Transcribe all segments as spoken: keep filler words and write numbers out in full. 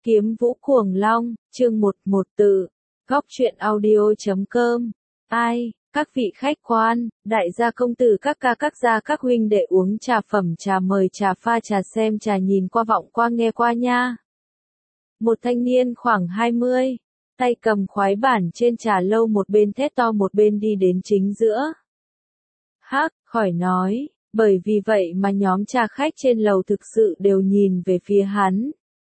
Kiếm Vũ Cuồng Long, chương một một tự, góc truyện audio chấm com. Ai, các vị khách quan, đại gia công tử các ca các gia các huynh đệ uống trà phẩm trà mời trà pha trà xem trà nhìn qua vọng qua nghe qua nha. Một thanh niên khoảng hai mươi, tay cầm khoái bản trên trà lâu một bên thét to một bên đi đến chính giữa. Hắc, khỏi nói, bởi vì vậy mà nhóm trà khách trên lầu thực sự đều nhìn về phía hắn.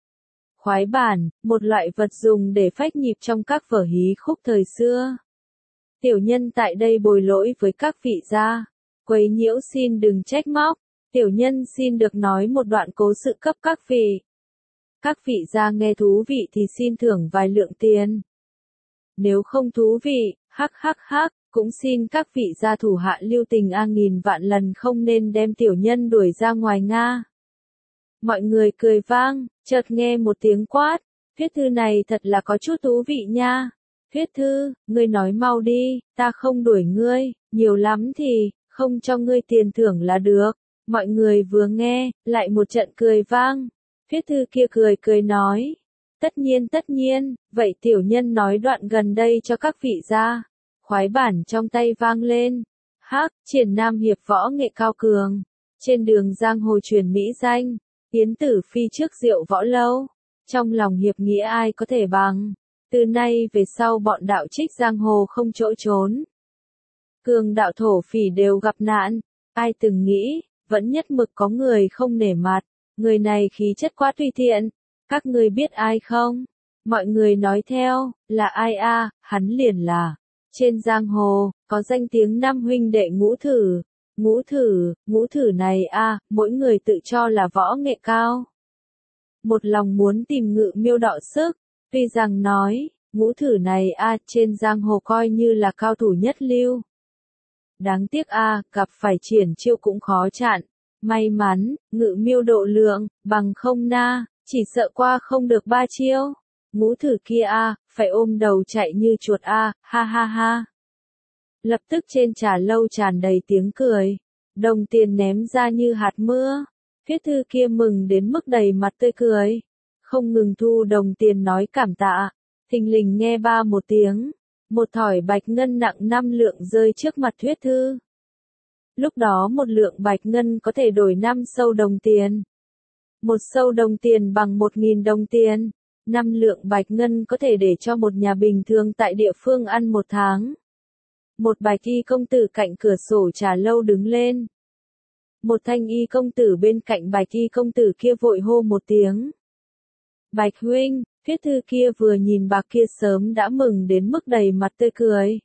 Khoái bản, một loại vật dùng để phách nhịp trong các vở hí khúc thời xưa. Tiểu nhân tại đây bồi lỗi với các vị gia, quấy nhiễu xin đừng trách móc, tiểu nhân xin được nói một đoạn cố sự cấp các vị. Các vị gia nghe thú vị thì xin thưởng vài lượng tiền. Nếu không thú vị, hắc hắc hắc, cũng xin các vị gia thủ hạ lưu tình a nghìn vạn lần không nên đem tiểu nhân đuổi ra ngoài Nga. Mọi người cười vang, chợt nghe một tiếng quát, Thuyết Thư này thật là có chút thú vị nha. Thuyết Thư, ngươi nói mau đi, ta không đuổi ngươi, nhiều lắm thì, không cho ngươi tiền thưởng là được. Mọi người vừa nghe, lại một trận cười vang. Thuyết Thư kia cười cười nói, tất nhiên tất nhiên, vậy tiểu nhân nói đoạn gần đây cho các vị gia. Khoái bản trong tay vang lên, hắc, triển nam hiệp võ nghệ cao cường, trên đường giang hồ truyền mỹ danh. Tiến tử phi trước rượu võ lâu, trong lòng hiệp nghĩa ai có thể bằng, từ nay về sau bọn đạo trích giang hồ không chỗ trốn. Cường đạo thổ phỉ đều gặp nạn, ai từng nghĩ, vẫn nhất mực có người không nể mặt, người này khí chất quá tùy tiện, các người biết ai không? Mọi người nói theo, là ai a? Hắn liền là, trên giang hồ, có danh tiếng năm huynh đệ Ngũ Thử. Ngũ Thử, Ngũ Thử này a, à, mỗi người tự cho là võ nghệ cao. Một lòng muốn tìm Ngự Miêu đọ sức, tuy rằng nói, Ngũ Thử này a, à, trên giang hồ coi như là cao thủ nhất lưu. Đáng tiếc a, à, gặp phải triển chiêu cũng khó chặn. May mắn, Ngự Miêu độ lượng, bằng không na, chỉ sợ qua không được ba chiêu. Ngũ Thử kia a, à, phải ôm đầu chạy như chuột a, à, ha ha ha. Lập tức trên trà lâu tràn đầy tiếng cười, đồng tiền ném ra như hạt mưa. Thuyết Thư kia mừng đến mức đầy mặt tươi cười, không ngừng thu đồng tiền nói cảm tạ. Thình lình nghe ba một tiếng, một thỏi bạch ngân nặng năm lượng rơi trước mặt Thuyết Thư. Lúc đó một lượng bạch ngân có thể đổi năm sâu đồng tiền. Một sâu đồng tiền bằng một nghìn đồng tiền, năm lượng bạch ngân có thể để cho một nhà bình thường tại địa phương ăn một tháng. Một bạch y công tử cạnh cửa sổ trà lâu đứng lên. Một thanh y công tử bên cạnh bạch y công tử kia vội hô một tiếng. Bạch huynh, Thuyết Thư kia vừa nhìn bạc kia sớm đã mừng đến mức đầy mặt tươi cười.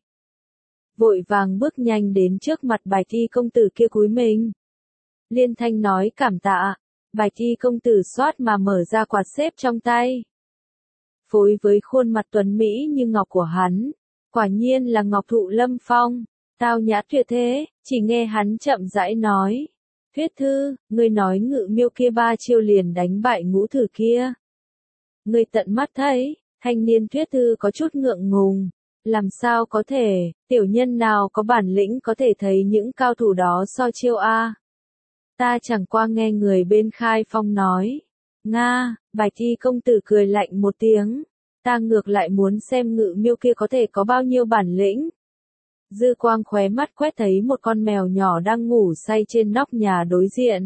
Vội vàng bước nhanh đến trước mặt bạch y công tử kia cúi mình. Liên thanh nói cảm tạ, bạch y công tử xoát mà mở ra quạt xếp trong tay. Phối với khuôn mặt tuấn mỹ như ngọc của hắn. Quả nhiên là Ngọc Thụ Lâm Phong, tao nhã tuyệt thế, chỉ nghe hắn chậm rãi nói. Thuyết Thư, ngươi nói Ngự Miêu kia ba chiêu liền đánh bại Ngũ Thử kia. Ngươi tận mắt thấy, thanh niên Thuyết Thư có chút ngượng ngùng. Làm sao có thể, tiểu nhân nào có bản lĩnh có thể thấy những cao thủ đó so chiêu a? Ta chẳng qua nghe người bên khai phong nói. Nga, bạch y công tử cười lạnh một tiếng. Ta ngược lại muốn xem Ngự Miêu kia có thể có bao nhiêu bản lĩnh. Dư quang khóe mắt quét thấy một con mèo nhỏ đang ngủ say trên nóc nhà đối diện.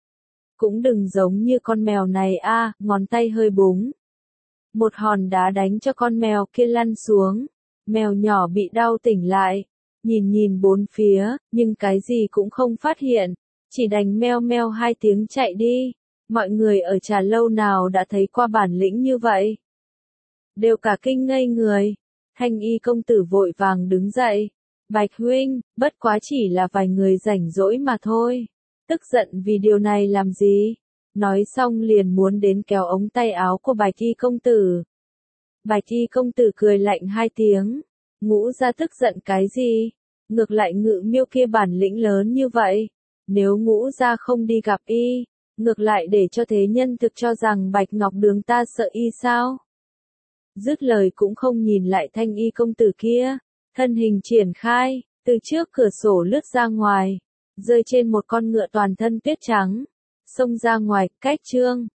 Cũng đừng giống như con mèo này a, à, ngón tay hơi búng. Một hòn đá đánh cho con mèo kia lăn xuống. Mèo nhỏ bị đau tỉnh lại. Nhìn nhìn bốn phía, nhưng cái gì cũng không phát hiện. Chỉ đành meo meo hai tiếng chạy đi. Mọi người ở trà lâu nào đã thấy qua bản lĩnh như vậy? Đều cả kinh ngây người. Thanh y công tử vội vàng đứng dậy. Bạch huynh, bất quá chỉ là vài người rảnh rỗi mà thôi. Tức giận vì điều này làm gì? Nói xong liền muốn đến kéo ống tay áo của bạch y công tử. Bạch y công tử cười lạnh hai tiếng. Ngũ gia tức giận cái gì? Ngược lại Ngự Miêu kia bản lĩnh lớn như vậy. Nếu Ngũ gia không đi gặp y, ngược lại để cho thế nhân thực cho rằng Bạch Ngọc Đường ta sợ y sao? Dứt lời cũng không nhìn lại thanh y công tử kia, thân hình triển khai, từ trước cửa sổ lướt ra ngoài, rơi trên một con ngựa toàn thân tuyết trắng, xông ra ngoài, cách trương,